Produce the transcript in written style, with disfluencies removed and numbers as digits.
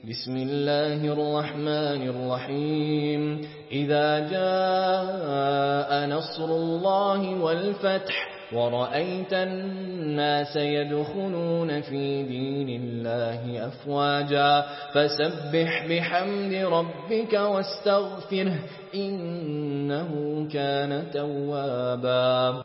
بسم الله الرحمن الرحيم إذا جاء نصر الله والفتح ورأيت الناس يدخلون في دين الله أفواجا فسبح بحمد ربك واستغفره إنه كان توابا